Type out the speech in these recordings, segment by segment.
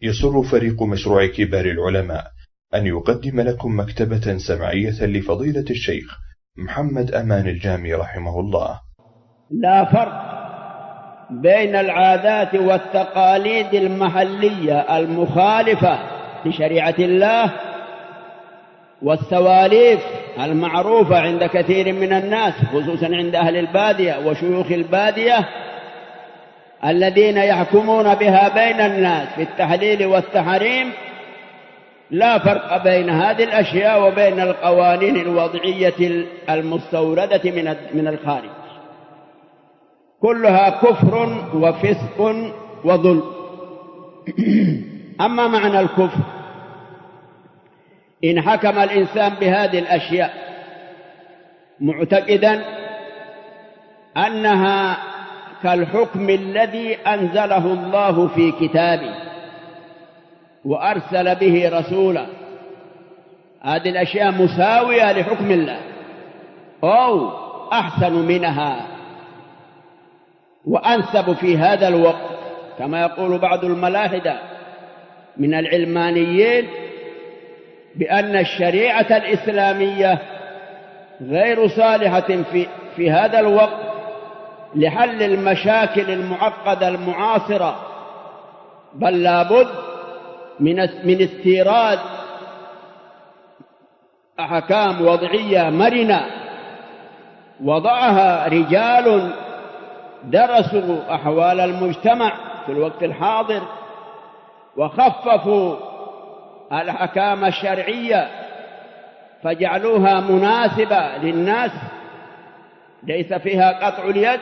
يسر فريق مشروع كبار العلماء أن يقدم لكم مكتبة سمعية لفضيلة الشيخ محمد أمان الجامي رحمه الله. لا فرق بين العادات والتقاليد المحلية المخالفة لشريعة الله والسواليف المعروفة عند كثير من الناس، خصوصا عند أهل البادية وشيوخ البادية الذين يحكمون بها بين الناس في التحليل والتحريم. لا فرق بين هذه الأشياء وبين القوانين الوضعية المستوردة من الخارج، كلها كفر وفسق وظلم. أما معنى الكفر، إن حكم الإنسان بهذه الأشياء معتقدا أنها كالحكم الذي أنزله الله في كتابه وأرسل به رسولا، هذه الأشياء مساوية لحكم الله أو أحسن منها وأنسب في هذا الوقت، كما يقول بعض الملاحدة من العلمانيين بأن الشريعة الإسلامية غير صالحة في هذا الوقت لحل المشاكل المعقدة المعاصرة، بل لابد من استيراد أحكام وضعية مرنة وضعها رجال درسوا أحوال المجتمع في الوقت الحاضر وخففوا الأحكام الشرعية فجعلوها مناسبة للناس، ليس فيها قطع اليد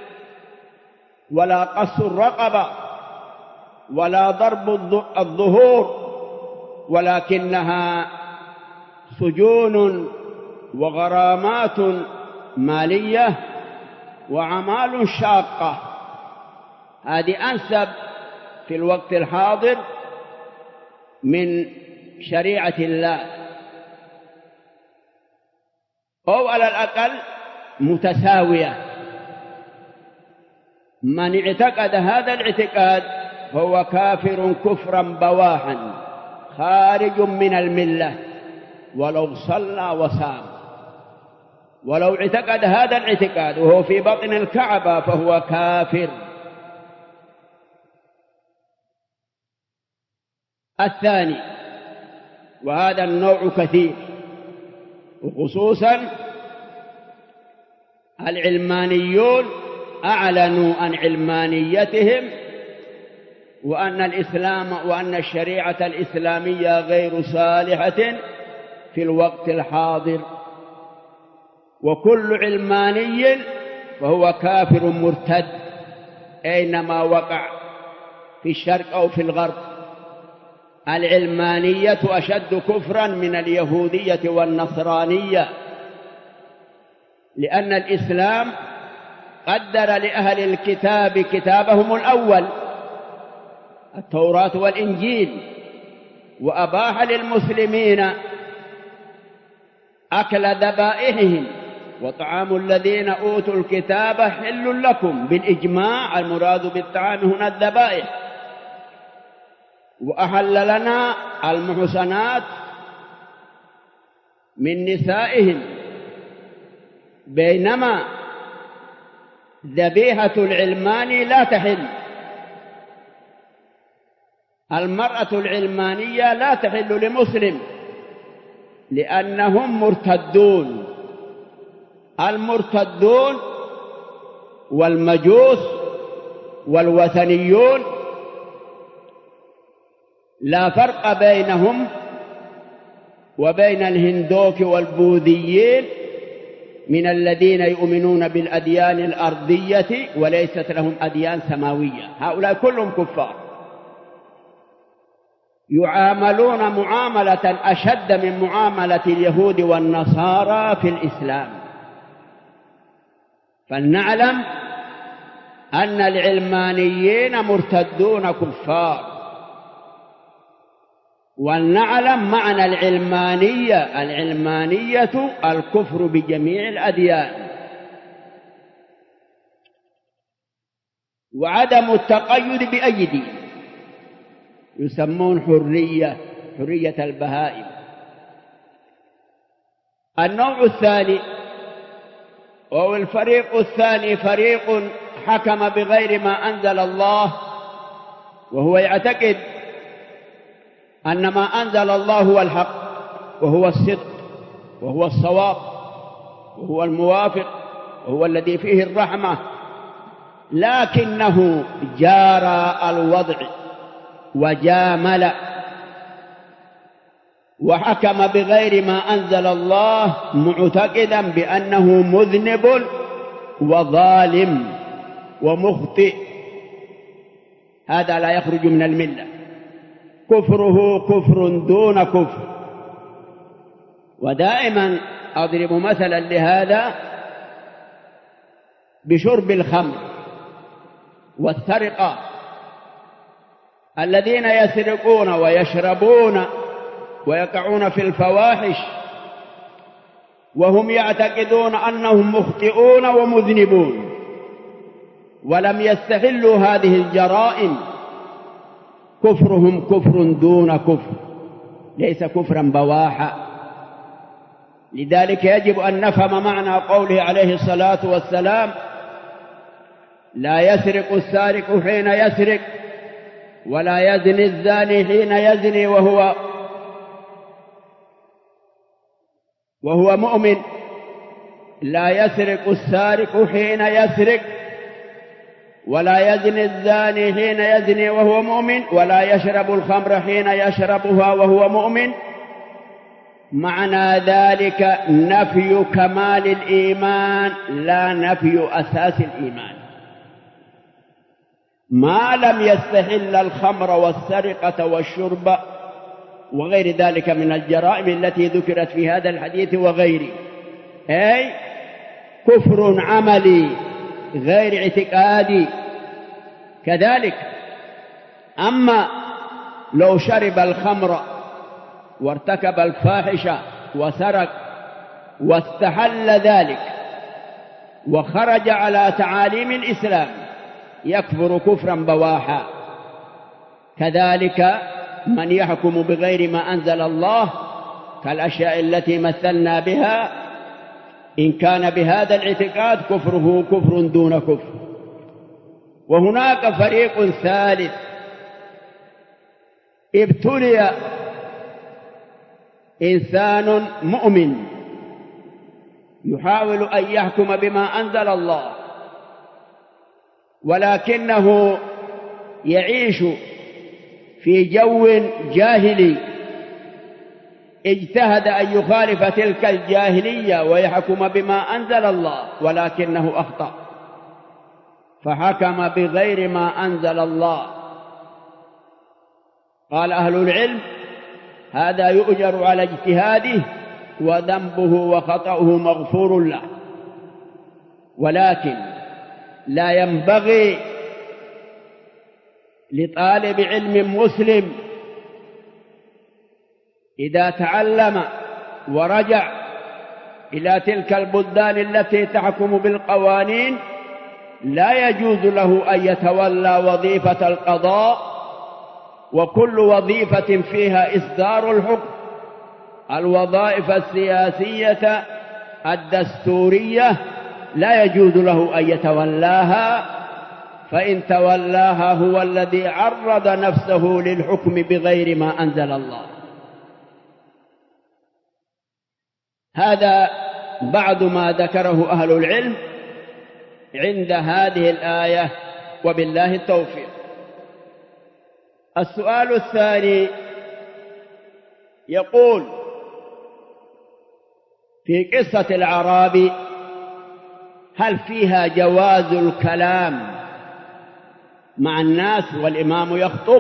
ولا قص الرقبة ولا ضرب الظهور، ولكنها سجون وغرامات مالية وأعمال شاقة. هذه أنسب في الوقت الحاضر من شريعة الله، أو على الأقل متساوية. من اعتقد هذا الاعتقاد فهو كافر كفرا بواحا خارج من الملة ولو صلى وصام. ولو اعتقد هذا الاعتقاد وهو في بطن الكعبة فهو كافر. الثاني، وهذا النوع كثير، وخصوصا العلمانيون أعلنوا عن علمانيتهم وأن الشريعة الإسلامية غير صالحة في الوقت الحاضر، وكل علماني فهو كافر مرتد أينما وقع في الشرق أو في الغرب. العلمانية أشد كفرا من اليهودية والنصرانية، لأن الإسلام قدر لأهل الكتاب كتابهم الأول التوراة والإنجيل، وأباح للمسلمين أكل ذبائحهم، وطعام الذين أوتوا الكتاب حل لكم بالإجماع، المراد بالطعام هنا الذبائح، وأحل لنا المحصنات من نسائهم، بينما ذبيحة العلماني لا تحل. المرأة العلمانية لا تحل لمسلم لأنهم مرتدون. المرتدون والمجوس والوثنيون لا فرق بينهم وبين الهندوك والبوذيين من الذين يؤمنون بالأديان الأرضية وليست لهم أديان سماوية. هؤلاء كلهم كفار، يعاملون معاملة أشد من معاملة اليهود والنصارى في الإسلام. فلنعلم أن العلمانيين مرتدون كفار، ولنعلم معنى العلمانية الكفر بجميع الأديان، وعدم التقيد بأي دين، يسمون حرية البهائم. النوع الثاني أو الفريق الثاني فريق حكم بغير ما أنزل الله، وهو يعتقد أن ما أنزل الله هو الحق وهو الصدق وهو الصواب وهو الموافق وهو الذي فيه الرحمة، لكنه جارى الوضع وجامل وحكم بغير ما أنزل الله، معتقدا بأنه مذنب وظالم ومخطئ. هذا لا يخرج من الملة، كفره كفر دون كفر. ودائما أضرب مثلا لهذا بشرب الخمر والسرقة. الذين يسرقون ويشربون ويقعون في الفواحش وهم يعتقدون أنهم مخطئون ومذنبون، ولم يستحلوا هذه الجرائم، كفرهم كفر دون كفر، ليس كفرا بواحا. لذلك يجب أن نفهم معنى قوله عليه الصلاة والسلام: لا يسرق السارق حين يسرق، ولا يزني الزاني حين يزني وهو مؤمن. لا يسرق السارق حين يسرق، ولا يزني الزاني حين يزني وهو مؤمن، ولا يشرب الخمر حين يشربها وهو مؤمن. معنى ذلك نفي كمال الإيمان لا نفي أساس الإيمان. ما لم يستحل الخمر والسرقة والشرب وغير ذلك من الجرائم التي ذكرت في هذا الحديث وغيره، أي كفر عملي غير اعتقادي. كذلك أما لو شرب الخمر وارتكب الفاحشة وسرق واستحل ذلك وخرج على تعاليم الإسلام، يكفر كفرا بواحا. كذلك من يحكم بغير ما أنزل الله كالأشياء التي مثلنا بها، إن كان بهذا الاعتقاد كفره كفر دون كفر. وهناك فريق ثالث ابتلي إنسان مؤمن يحاول أن يحكم بما أنزل الله، ولكنه يعيش في جو جاهلي، اجتهد أن يخالف تلك الجاهلية ويحكم بما أنزل الله، ولكنه أخطأ فحكم بغير ما أنزل الله. قال أهل العلم: هذا يؤجر على اجتهاده وذنبه وخطأه مغفور له، ولكن لا ينبغي لطالب علم مسلم إذا تعلم ورجع إلى تلك البلدان التي تحكم بالقوانين، لا يجوز له أن يتولى وظيفة القضاء، وكل وظيفة فيها إصدار الحكم. الوظائف السياسية الدستورية لا يجوز له أن يتولاها، فإن تولاها هو الذي عرض نفسه للحكم بغير ما أنزل الله. هذا بعض ما ذكره أهل العلم عند هذه الآية، وبالله التوفيق. السؤال الثاني يقول: في قصة الأعرابي هل فيها جواز الكلام مع الناس والإمام يخطب؟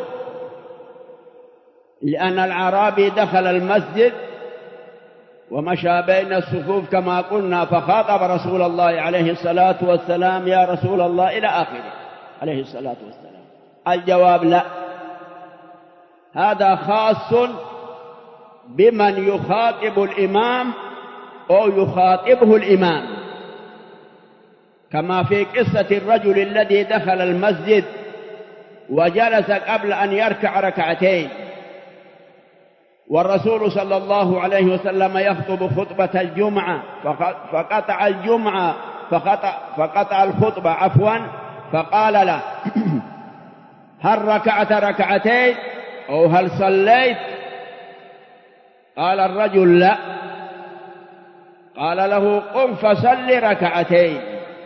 لأن الأعرابي دخل المسجد ومشى بين الصفوف كما قلنا، فخاطب رسول الله عليه الصلاة والسلام: يا رسول الله، إلى آخره عليه الصلاة والسلام. الجواب: لا، هذا خاص بمن يخاطب الإمام أو يخاطبه الإمام، كما في قصة الرجل الذي دخل المسجد وجلس قبل أن يركع ركعتين، والرسول صلى الله عليه وسلم يخطب خطبة الجمعة فقطع الخطبة فقال له: هل ركعت ركعتين أو هل صليت؟ قال الرجل: لا. قال له: قم فصل ركعتين.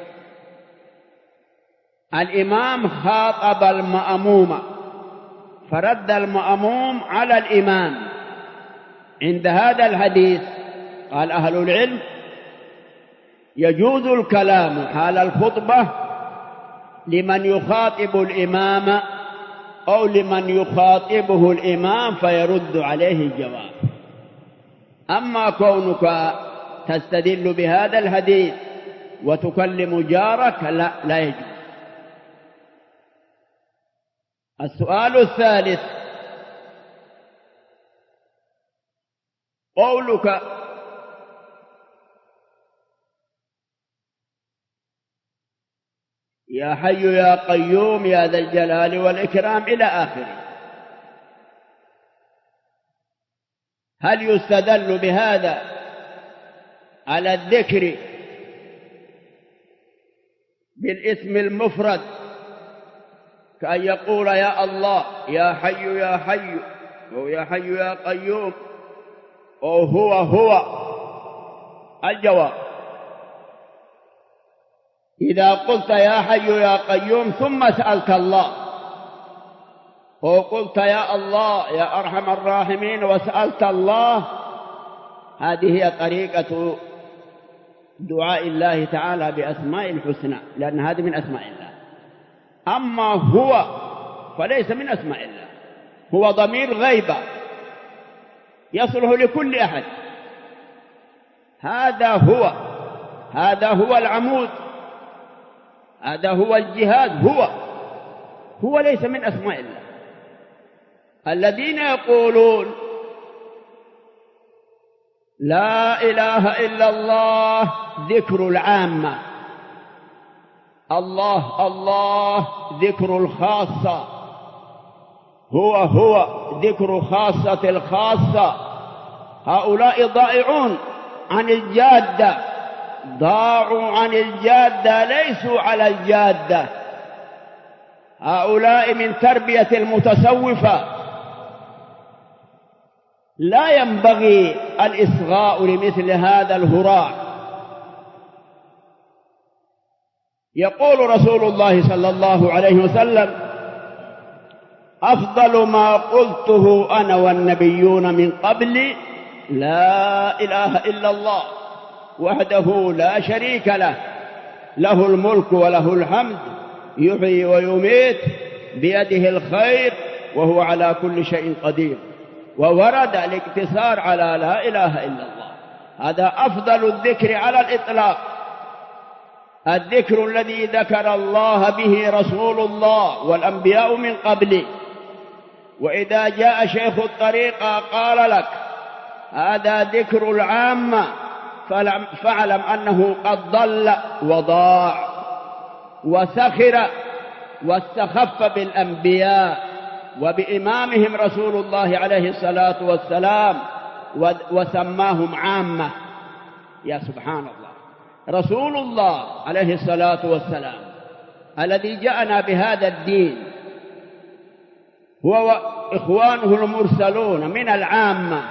الإمام خاطب المأموم فرد المأموم على الإمام. عند هذا الحديث قال أهل العلم: يجوز الكلام حال الخطبة لمن يخاطب الإمام أو لمن يخاطبه الإمام فيرد عليه الجواب. أما كونك تستدل بهذا الحديث وتكلم جارك لا يجوز. السؤال الثالث: قولك يا حي يا قيوم يا ذا الجلال والإكرام إلى آخره، هل يستدل بهذا على الذكر بالاسم المفرد كأن يقول يا الله يا حي يا حي أو يا حي يا قيوم أو هو؟ الجواب: إذا قلت يا حي يا قيوم ثم سألت الله، أو قلت يا الله يا أرحم الراحمين وسألت الله، هذه هي طريقة دعاء الله تعالى بأسماء الحسنى، لأن هذه من أسماء الله. أما هو فليس من أسماء الله، هو ضمير غيبة يصلح لكل أحد. هذا هو العمود، هذا هو الجهاد، هو ليس من أسماء الله. الذين يقولون لا إله إلا الله ذكر العامة، الله ذكر الخاصة، هو ذكر خاصة الخاصة، هؤلاء ضائعون عن الجادة، ضاعوا عن الجادة، ليسوا على الجادة. هؤلاء من تربية المتصوفة. لا ينبغي الإصغاء لمثل هذا الهراء. يقول رسول الله صلى الله عليه وسلم: أفضل ما قلته أنا والنبيون من قبلي لا إله إلا الله وحده لا شريك له، له الملك وله الحمد، يحيي ويميت، بيده الخير وهو على كل شيء قدير. وورد الاقتصار على لا إله إلا الله. هذا أفضل الذكر على الإطلاق، الذكر الذي ذكر الله به رسول الله والأنبياء من قبله. وإذا جاء شيخ الطريقة قال لك هذا ذكر العامة، فاعلم أنه قد ضل وضاع وسخر واستخف بالأنبياء وبإمامهم رسول الله عليه الصلاة والسلام وسماهم عامة. يا سبحان الله، رسول الله عليه الصلاة والسلام الذي جاءنا بهذا الدين هو وإخوانه المرسلون من العامة،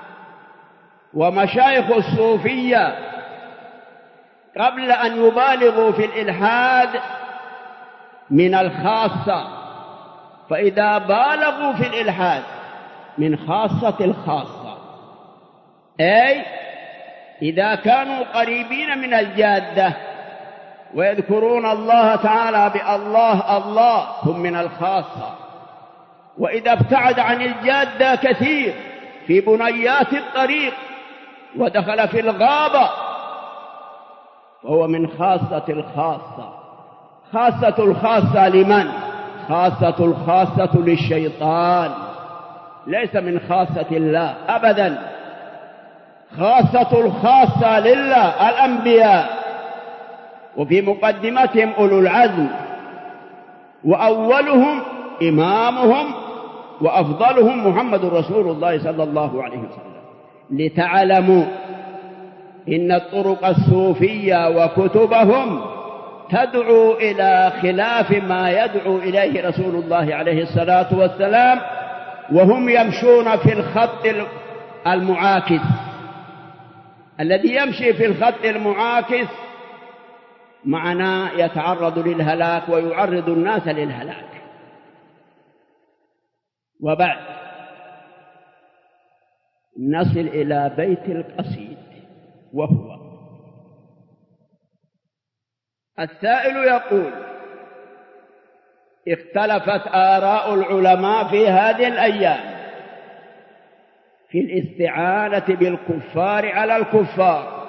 ومشايخ الصوفية قبل أن يبالغوا في الإلحاد من الخاصة، فإذا بالغوا في الإلحاد من خاصة الخاصة، أي إذا كانوا قريبين من الجادة ويذكرون الله تعالى بالله هم من الخاصة. وإذا ابتعد عن الجادة كثير في بنيات الطريق ودخل في الغابة فهو من خاصة الخاصة. خاصة الخاصة لمن؟ خاصة الخاصة للشيطان، ليس من خاصة الله أبدا. خاصة الخاصة لله الأنبياء، وفي مقدمتهم أولو العزم، وأولهم إمامهم وأفضلهم محمد رسول الله صلى الله عليه وسلم. لتعلموا إن الطرق الصوفية وكتبهم تدعو إلى خلاف ما يدعو إليه رسول الله عليه الصلاة والسلام، وهم يمشون في الخط المعاكس. الذي يمشي في الخط المعاكس معناه يتعرض للهلاك ويعرض الناس للهلاك. وبعد نصل إلى بيت القصيد، وهو السائل يقول: اختلفت آراء العلماء في هذه الأيام في الاستعانة بالكفار على الكفار،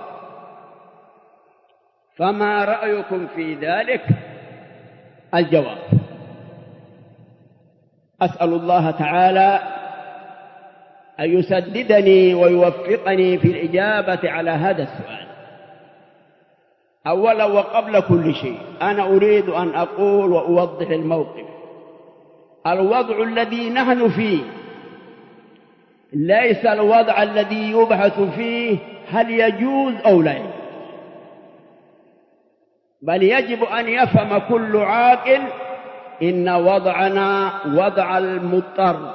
فما رأيكم في ذلك؟ الجواب: أسأل الله تعالى أن يسددني ويوفقني في الإجابة على هذا السؤال. أولا وقبل كل شيء أنا أريد أن أقول وأوضح الموقف. الوضع الذي نحن فيه ليس الوضع الذي يبحث فيه هل يجوز أو لا يجوز، بل يجب أن يفهم كل عاقل إن وضعنا وضع المضطر.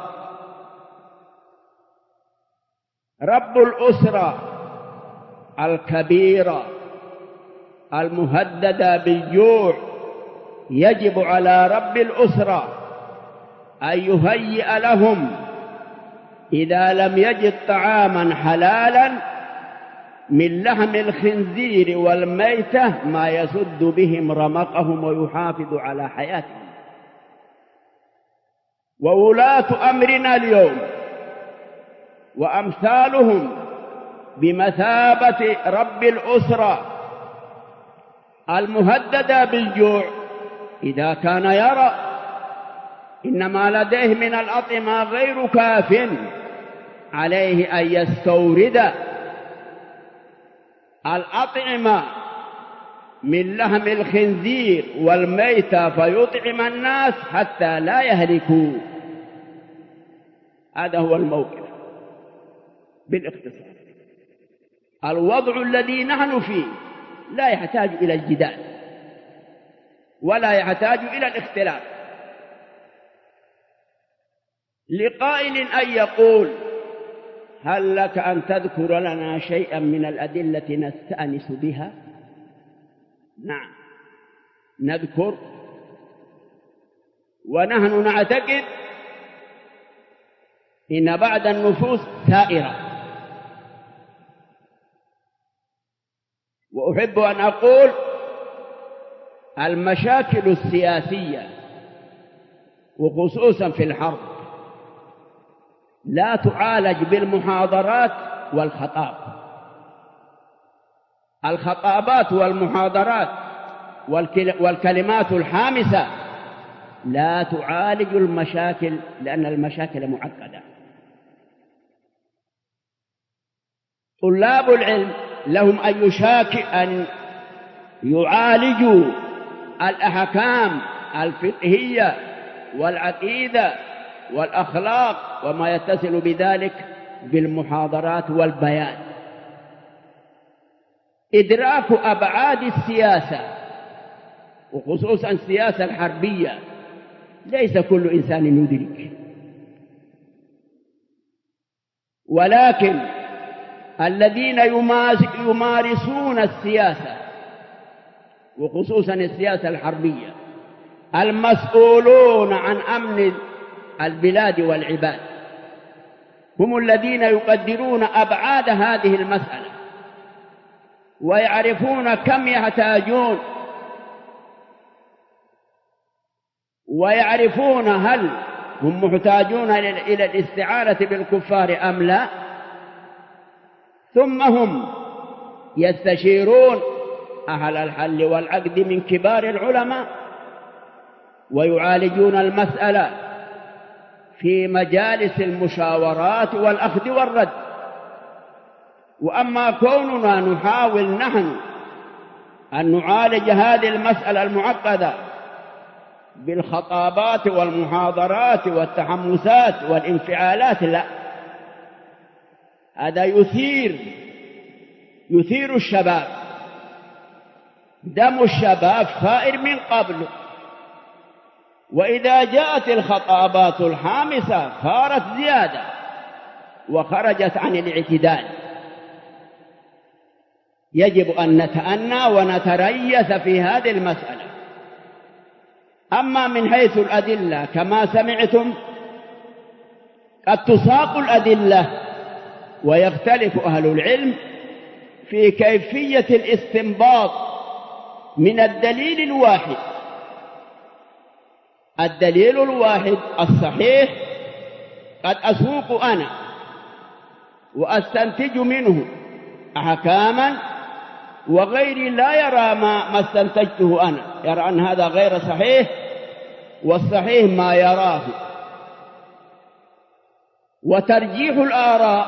رب الأسرة الكبيرة المهددة بالجوع يجب على رب الأسرة أن يهيئ لهم إذا لم يجد طعاما حلالا من لحم الخنزير والميتة ما يسد بهم رمقهم ويحافظ على حياتهم. وولاة أمرنا اليوم وأمثالهم بمثابة رب الأسرة المهددة بالجوع إذا كان يرى إن ما لديه من الأطعمة غير كاف عليه أن يستورد الأطعمة من لحم الخنزير والميتة فيطعم الناس حتى لا يهلكوا. هذا هو الموقف بالاختصار. الوضع الذي نحن فيه لا يحتاج إلى الجدال ولا يحتاج إلى الاختلاف. لقائل أن يقول: هل لك أن تذكر لنا شيئا من الأدلة نستأنس بها؟ نعم نذكر، ونحن نعتقد إن بعض النفوس سائرة. وأحب أن أقول المشاكل السياسية وخصوصا في الحرب لا تعالج بالمحاضرات والخطاب. الخطابات والمحاضرات والكلمات الحامسة لا تعالج المشاكل، لأن المشاكل معقدة. طلاب العلم لهم أن يعالجوا الأحكام الفقهية والعقيدة والأخلاق وما يتصل بذلك بالمحاضرات والبيان. إدراك أبعاد السياسة وخصوصا السياسة الحربية ليس كل إنسان يدرك، ولكن الذين يمارسون السياسة وخصوصا السياسة الحربية المسؤولون عن أمن البلاد والعباد هم الذين يقدرون أبعاد هذه المسألة ويعرفون كم يحتاجون، ويعرفون هل هم محتاجون إلى الاستعانة بالكفار أم لا. ثم هم يستشيرون أهل الحل والعقد من كبار العلماء ويعالجون المسألة في مجالس المشاورات والأخذ والرد. وأما كوننا نحاول نحن أن نعالج هذه المسألة المعقدة بالخطابات والمحاضرات والتحمسات والانفعالات، لا، هذا يثير الشباب، دم الشباب ثائر من قبل، وإذا جاءت الخطابات الحامسة ثارت زيادة وخرجت عن الاعتدال. يجب أن نتأنى ونتريث في هذه المسألة. أما من حيث الأدلة كما سمعتم قد تساق الأدلة ويختلف أهل العلم في كيفية الاستنباط من الدليل الواحد. الدليل الواحد الصحيح قد أسوق أنا وأستنتج منه أحكاما، وغيري لا يرى ما استنتجته أنا، يرى أن هذا غير صحيح، والصحيح ما يراه. وترجيح الآراء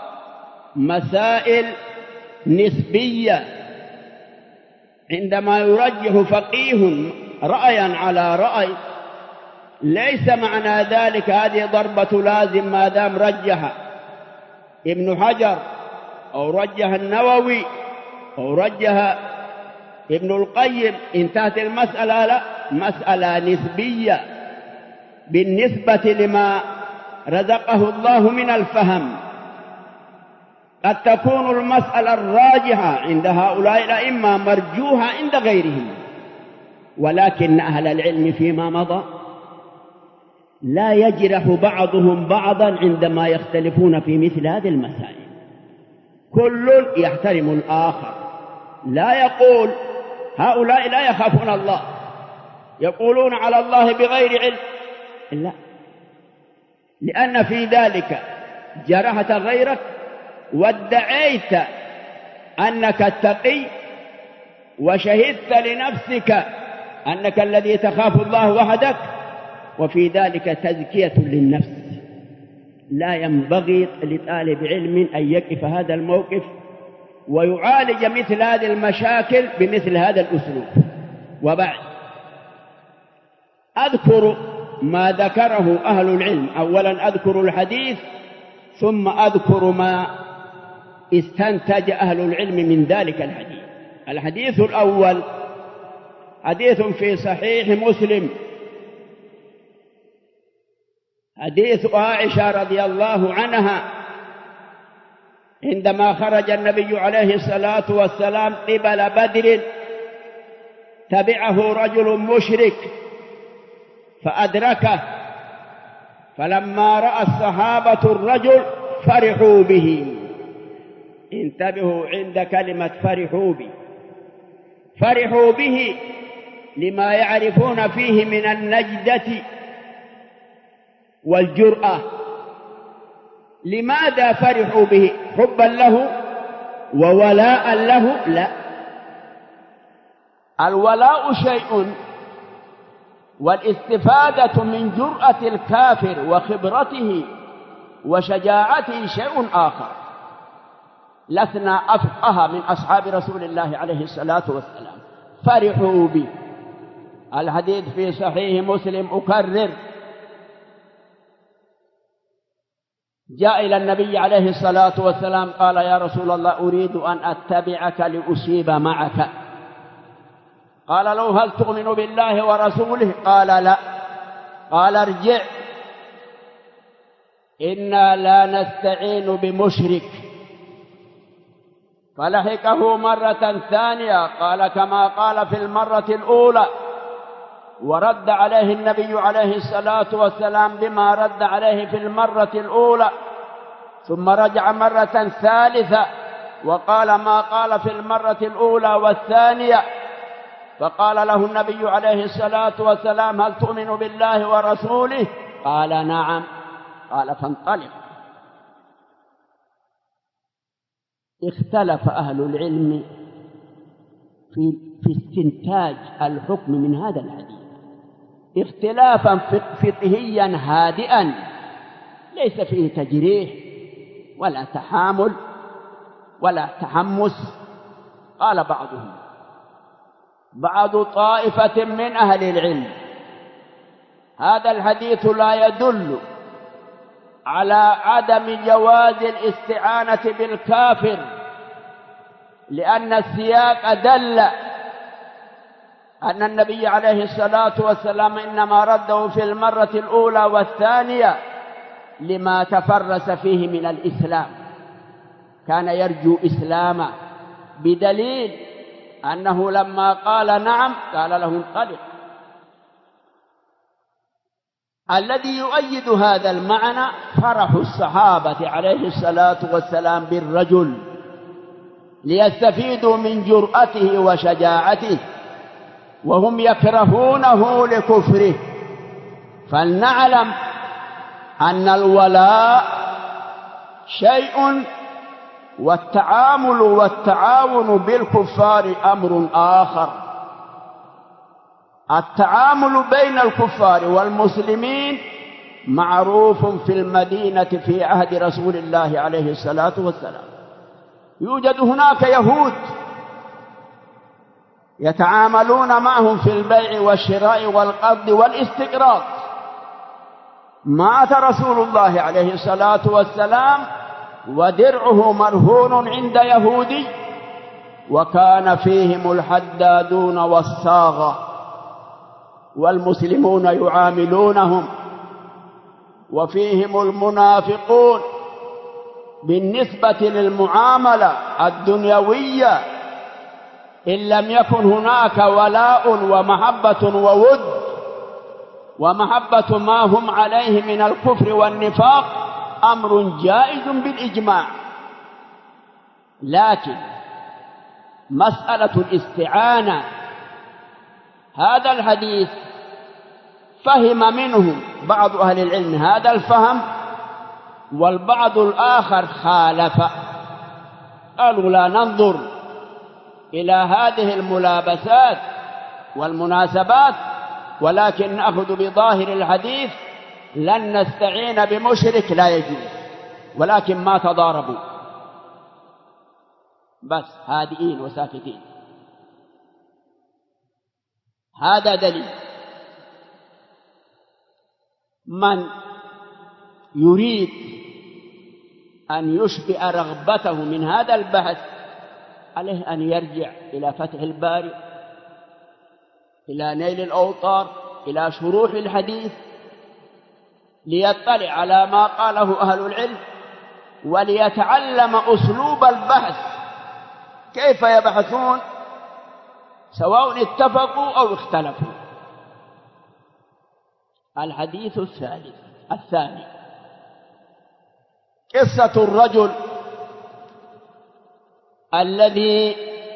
مسائل نسبية، عندما يرجح فقيه رأيا على رأي ليس معنى ذلك هذه ضربة لازم ما دام رجح ابن حجر أو رجح النووي أو رجح ابن القيم انتهت المسألة. لا، مسألة نسبية بالنسبة لما رزقه الله من الفهم. قد تكون المسألة الراجحة عند هؤلاء الأئمة مرجوحة عند غيرهم، ولكن أهل العلم فيما مضى لا يجرح بعضهم بعضا عندما يختلفون في مثل هذه المسائل. كل يحترم الآخر، لا يقول هؤلاء لا يخافون الله يقولون على الله بغير علم، لا، لأن في ذلك جرحت غيرك وادعيت أنك التقي وشهدت لنفسك أنك الذي تخاف الله وحدك، وفي ذلك تزكية للنفس. لا ينبغي لطالب علم أن يقف هذا الموقف ويعالج مثل هذه المشاكل بمثل هذا الأسلوب. وبعد أذكر ما ذكره أهل العلم. أولا أذكر الحديث ثم أذكر ما استنتج أهل العلم من ذلك الحديث. الحديث الأول حديث في صحيح مسلم، حديث عائشة رضي الله عنها عندما خرج النبي عليه الصلاة والسلام قبل بدر تبعه رجل مشرك فأدركه، فلما رأى الصحابة الرجل فرحوا به. انتبهوا عند كلمة فرحوا به لما يعرفون فيه من النجدة والجرأة. لماذا فرحوا به؟ حبا له وولاء له؟ لا، الولاء شيء والاستفادة من جرأة الكافر وخبرته وشجاعته شيء آخر. لسنا أفقه من أصحاب رسول الله عليه الصلاة والسلام. فرحوا به. الحديث في صحيح مسلم أكرر، جاء إلى النبي عليه الصلاة والسلام قال يا رسول الله أريد أن أتبعك لأصيب معك. قال له هل تؤمن بالله ورسوله؟ قال لا. قال ارجع إنا لا نستعين بمشرك. فلحقه مرة ثانية قال كما قال في المرة الأولى، ورد عليه النبي عليه الصلاة والسلام بما رد عليه في المرة الأولى، ثم رجع مرة ثالثة وقال ما قال في المرة الأولى والثانية. فقال له النبي عليه الصلاة والسلام هل تؤمن بالله ورسوله؟ قال نعم. قال فانطلق. اختلف أهل العلم في استنتاج الحكم من هذا الحديث اختلافا فقهيا هادئا ليس فيه تجريح ولا تحامل ولا تحمس. قال بعض طائفة من أهل العلم هذا الحديث لا يدل على عدم جواز الاستعانة بالكافر، لأن السياق دل أن النبي عليه الصلاة والسلام إنما رده في المرة الأولى والثانية لما تفرس فيه من الإسلام، كان يرجو إسلاما، بدليل أنه لما قال نعم قال له انطلق. الذي يؤيد هذا المعنى فرح الصحابة عليه الصلاة والسلام بالرجل ليستفيدوا من جرأته وشجاعته، وهم يكرهونه لكفره. فلنعلم أن الولاء شيء والتعامل والتعاون بالكفار أمر آخر. التعامل بين الكفار والمسلمين معروف في المدينة في عهد رسول الله عليه الصلاة والسلام. يوجد هناك يهود يتعاملون معهم في البيع والشراء والقبض والاستقراض. مات رسول الله عليه الصلاة والسلام ودرعه مرهون عند يهودي، وكان فيهم الحدادون والصاغة، والمسلمون يعاملونهم، وفيهم المنافقون بالنسبة للمعاملة الدنيوية. إن لم يكن هناك ولاء ومحبة وود ومحبة ما هم عليه من الكفر والنفاق أمر جائز بالإجماع. لكن مسألة الاستعانة، هذا الحديث فهم منه بعض أهل العلم هذا الفهم، والبعض الآخر خالف، قالوا لا ننظر إلى هذه الملابسات والمناسبات، ولكن نأخذ بظاهر الحديث، لن نستعين بمشرك لا يجوز، ولكن ما تضاربوا، بس هادئين وساكتين. هذا دليل. من يريد أن يشبع رغبته من هذا البحث عليه أن يرجع إلى فتح الباري، إلى نيل الأوطار، إلى شروح الحديث، ليطلع على ما قاله أهل العلم، وليتعلم أسلوب البحث، كيف يبحثون سواء اتفقوا أو اختلفوا. الحديث الثاني قصة الرجل الذي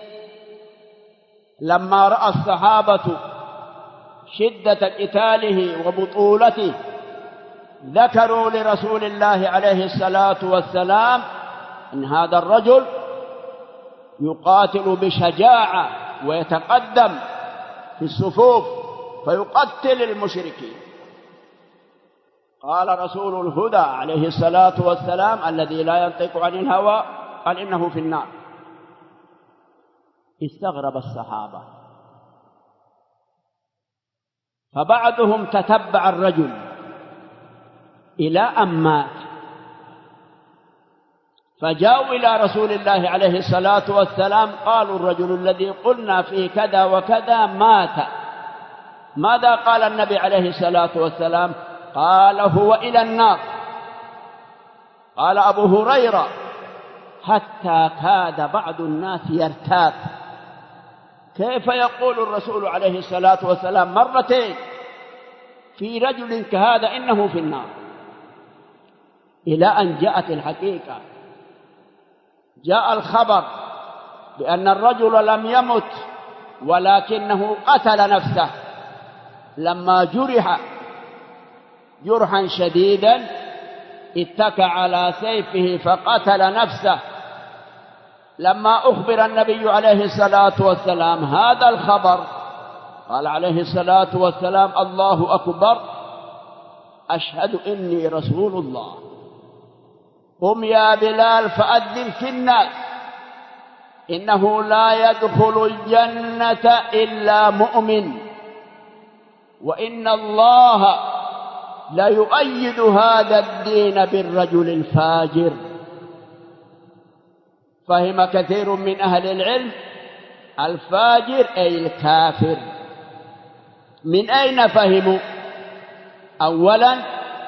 لما رأى الصحابة شدة قتاله وبطولته ذكروا لرسول الله عليه الصلاة والسلام أن هذا الرجل يقاتل بشجاعة ويتقدم في الصفوف فيقتل المشركين. قال رسول الهدى عليه الصلاة والسلام الذي لا ينطق عن الهوى قال إنه في النار. استغرب الصحابة، فبعضهم تتبع الرجل إلى أن مات، فجاءوا إلى رسول الله عليه الصلاة والسلام قالوا الرجل الذي قلنا فيه كذا وكذا مات. ماذا قال النبي عليه الصلاة والسلام؟ قال هو إلى النار. قال أبو هريرة حتى كاد بعض الناس يرتاب، كيف يقول الرسول عليه الصلاة والسلام مرتين في رجل كهذا إنه في النار؟ إلى أن جاءت الحقيقة، جاء الخبر بأن الرجل لم يمت ولكنه قتل نفسه لما جرح جرحا شديدا، اتكى على سيفه فقتل نفسه. لما أخبر النبي عليه الصلاة والسلام هذا الخبر قال عليه الصلاة والسلام الله أكبر أشهد إني رسول الله، قم يا بلال فأذن في الناس إنه لا يدخل الجنة إلا مؤمن، وإن الله ليؤيد هذا الدين بالرجل الفاجر. فهم كثير من أهل العلم الفاجر أي الكافر. من أين فهموا؟ أولا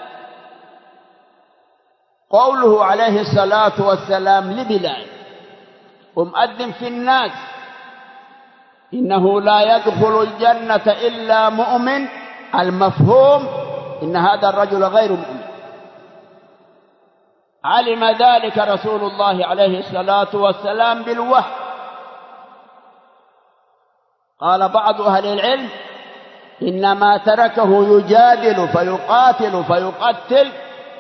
قوله عليه الصلاة والسلام لبلال أؤذن في الناس إنه لا يدخل الجنة إلا مؤمن، المفهوم إن هذا الرجل غير مؤمن. علم ذلك رسول الله عليه الصلاة والسلام بالوحي. قال بعض أهل العلم إنما تركه يجادل فيقاتل فيقتل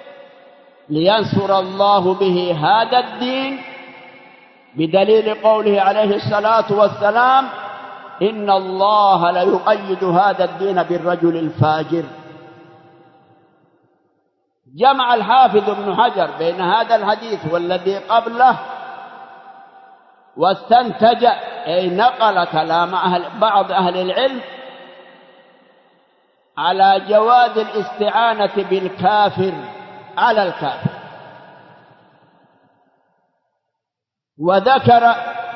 لينصر الله به هذا الدين، بدليل قوله عليه الصلاة والسلام إن الله ليؤيد هذا الدين بالرجل الفاجر. جمع الحافظ ابن حجر بين هذا الحديث والذي قبله واستنتج أي نقل كلام بعض أهل العلم على جواز الاستعانة بالكافر على الكافر. وذكر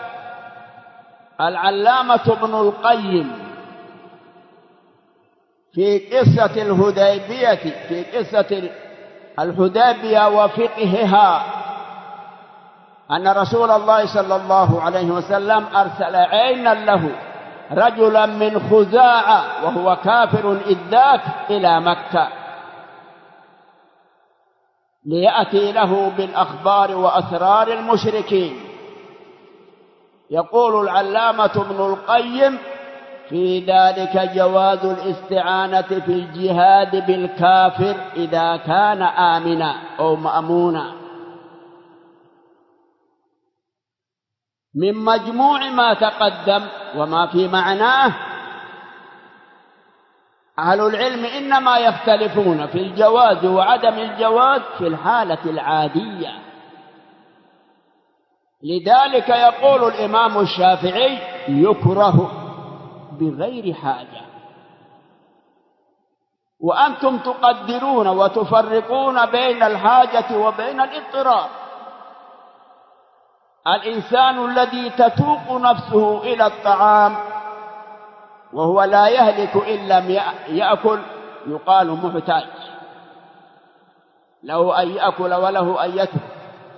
العلامة ابن القيم في قصة الهديبية، في قصة الحديبية وفقهها، أن رسول الله صلى الله عليه وسلم أرسل عينا له رجلا من خزاعة وهو كافر إذ ذاك إلى مكة ليأتي له بالأخبار وأسرار المشركين. يقول العلامة ابن القيم في ذلك جواز الاستعانة في الجهاد بالكافر إذا كان آمنا أو مأمونا. من مجموع ما تقدم وما في معناه أهل العلم إنما يختلفون في الجواز وعدم الجواز في الحالة العادية. لذلك يقول الإمام الشافعي يكره بغير حاجة. وأنتم تقدرون وتفرقون بين الحاجة وبين الاضطرار. الإنسان الذي تتوق نفسه إلى الطعام وهو لا يهلك إن لم يأكل يقال محتاج، له أن يأكل وله أن يترك.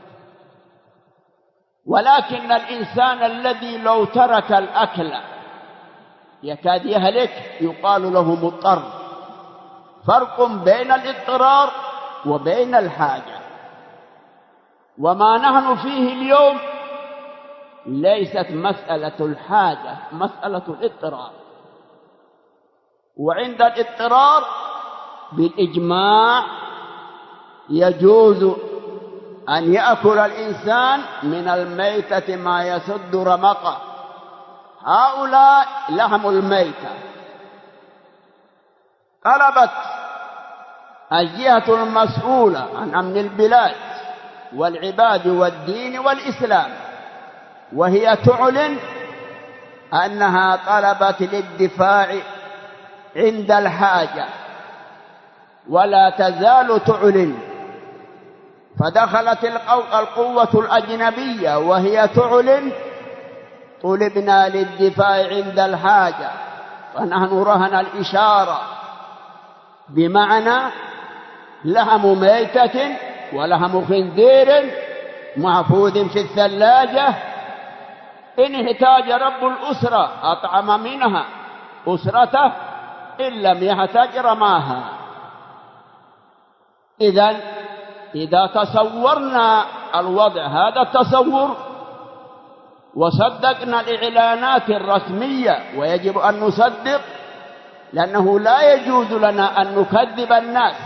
ولكن الإنسان الذي لو ترك الأكل يكاد يهلك يقال له مضطر. فرق بين الاضطرار وبين الحاجة. وما نحن فيه اليوم ليست مسألة الحاجة، مسألة الاضطرار. وعند الاضطرار بالإجماع يجوز أن يأكل الإنسان من الميتة ما يسد رمقه. هؤلاء لحم الميتة. طلبت الجهة المسؤولة عن أمن البلاد والعباد والدين والإسلام، وهي تعلن أنها طلبت للدفاع عند الحاجة ولا تزال تعلن. فدخلت القوة الأجنبية وهي تعلن طلبنا للدفاع عند الحاجة، فنحن رهن الإشارة، بمعنى لحم ميتة ولحم خنزير محفوظ في الثلاجة، إن احتاج رب الأسرة أطعم منها أسرته، إن لم يحتاج رماها. إذا تصورنا الوضع هذا التصور وصدقنا الإعلانات الرسمية، ويجب أن نصدق، لأنه لا يجوز لنا أن نكذب الناس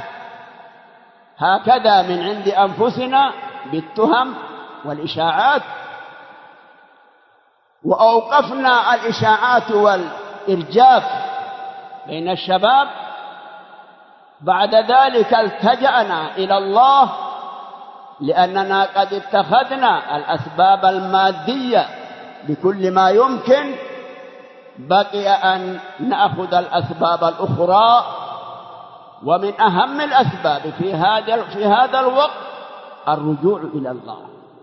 هكذا من عند أنفسنا بالتهم والإشاعات. وأوقفنا الإشاعات والإرجاف بين الشباب. بعد ذلك التجأنا إلى الله، لأننا قد اتخذنا الأسباب المادية بكل ما يمكن، بقي أن نأخذ الأسباب الأخرى ومن أهم الأسباب في هذا الوقت الرجوع إلى الله،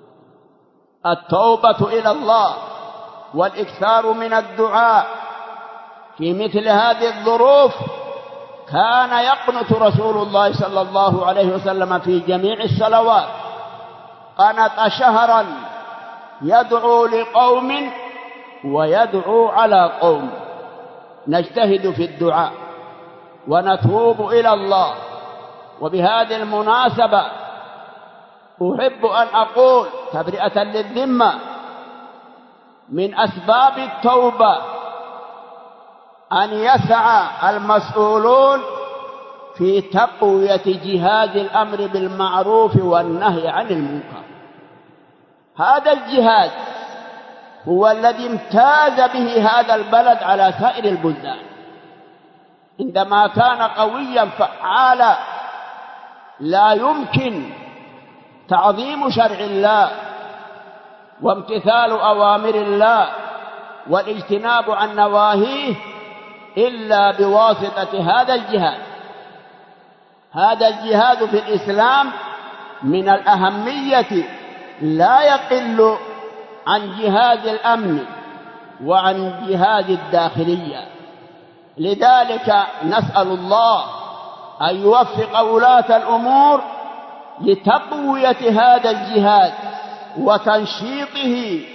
التوبة إلى الله، والإكثار من الدعاء. في مثل هذه الظروف كان يقنت رسول الله صلى الله عليه وسلم في جميع الصلوات، قنت شهرا يدعو لقوم ويدعو على قوم. نجتهد في الدعاء ونتوب إلى الله. وبهذه المناسبة أحب أن أقول تبرئة للذمة من أسباب التوبة أن يسعى المسؤولون في تقوية جهاد الأمر بالمعروف والنهي عن المنكر. هذا الجهاد هو الذي امتاز به هذا البلد على سائر البلدان، عندما كان قويا فعالا لا يمكن تعظيم شرع الله وامتثال أوامر الله والاجتناب عن نواهيه إلا بواسطة هذا الجهاد. هذا الجهاد في الإسلام من الأهمية لا يقل عن جهاد الأمن وعن جهاد الداخلية. لذلك نسأل الله أن يوفق ولاة الأمور لتقوية هذا الجهاد وتنشيطه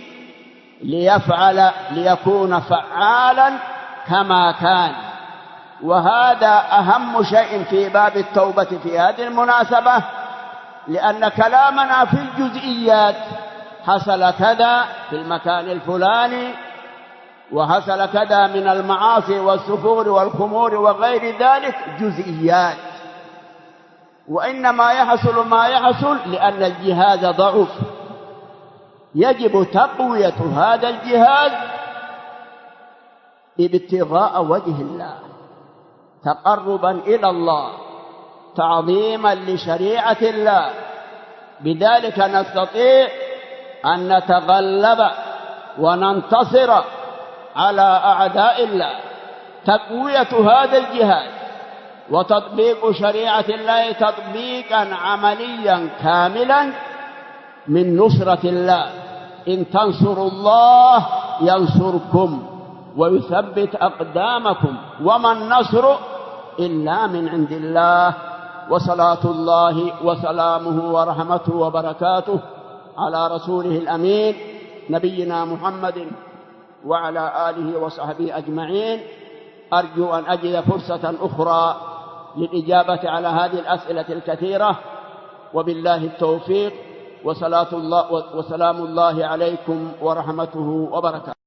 ليكون فعالا كما كان. وهذا أهم شيء في باب التوبة في هذه المناسبة، لأن كلامنا في الجزئيات حصل كذا في المكان الفلاني وحصل كذا من المعاصي والسفور والخمور وغير ذلك جزئيات، وإنما يحصل ما يحصل لأن الجهاد ضعف. يجب تقوية هذا الجهاد ابتغاء وجه الله، تقربا إلى الله، تعظيما لشريعة الله. بذلك نستطيع أن نتغلب وننتصر على أعداء الله. تقوية هذا الجهاد وتطبيق شريعة الله تطبيقا عمليا كاملا من نصرة الله. إن تنصروا الله ينصركم ويثبت أقدامكم وما النصر إلا من عند الله. وصلاة الله وسلامه ورحمته وبركاته على رسوله الأمين نبينا محمد وعلى آله وصحبه أجمعين. أرجو أن أجد فرصة أخرى للإجابة على هذه الأسئلة الكثيرة، وبالله التوفيق، وصلاة الله وسلام الله عليكم ورحمته وبركاته.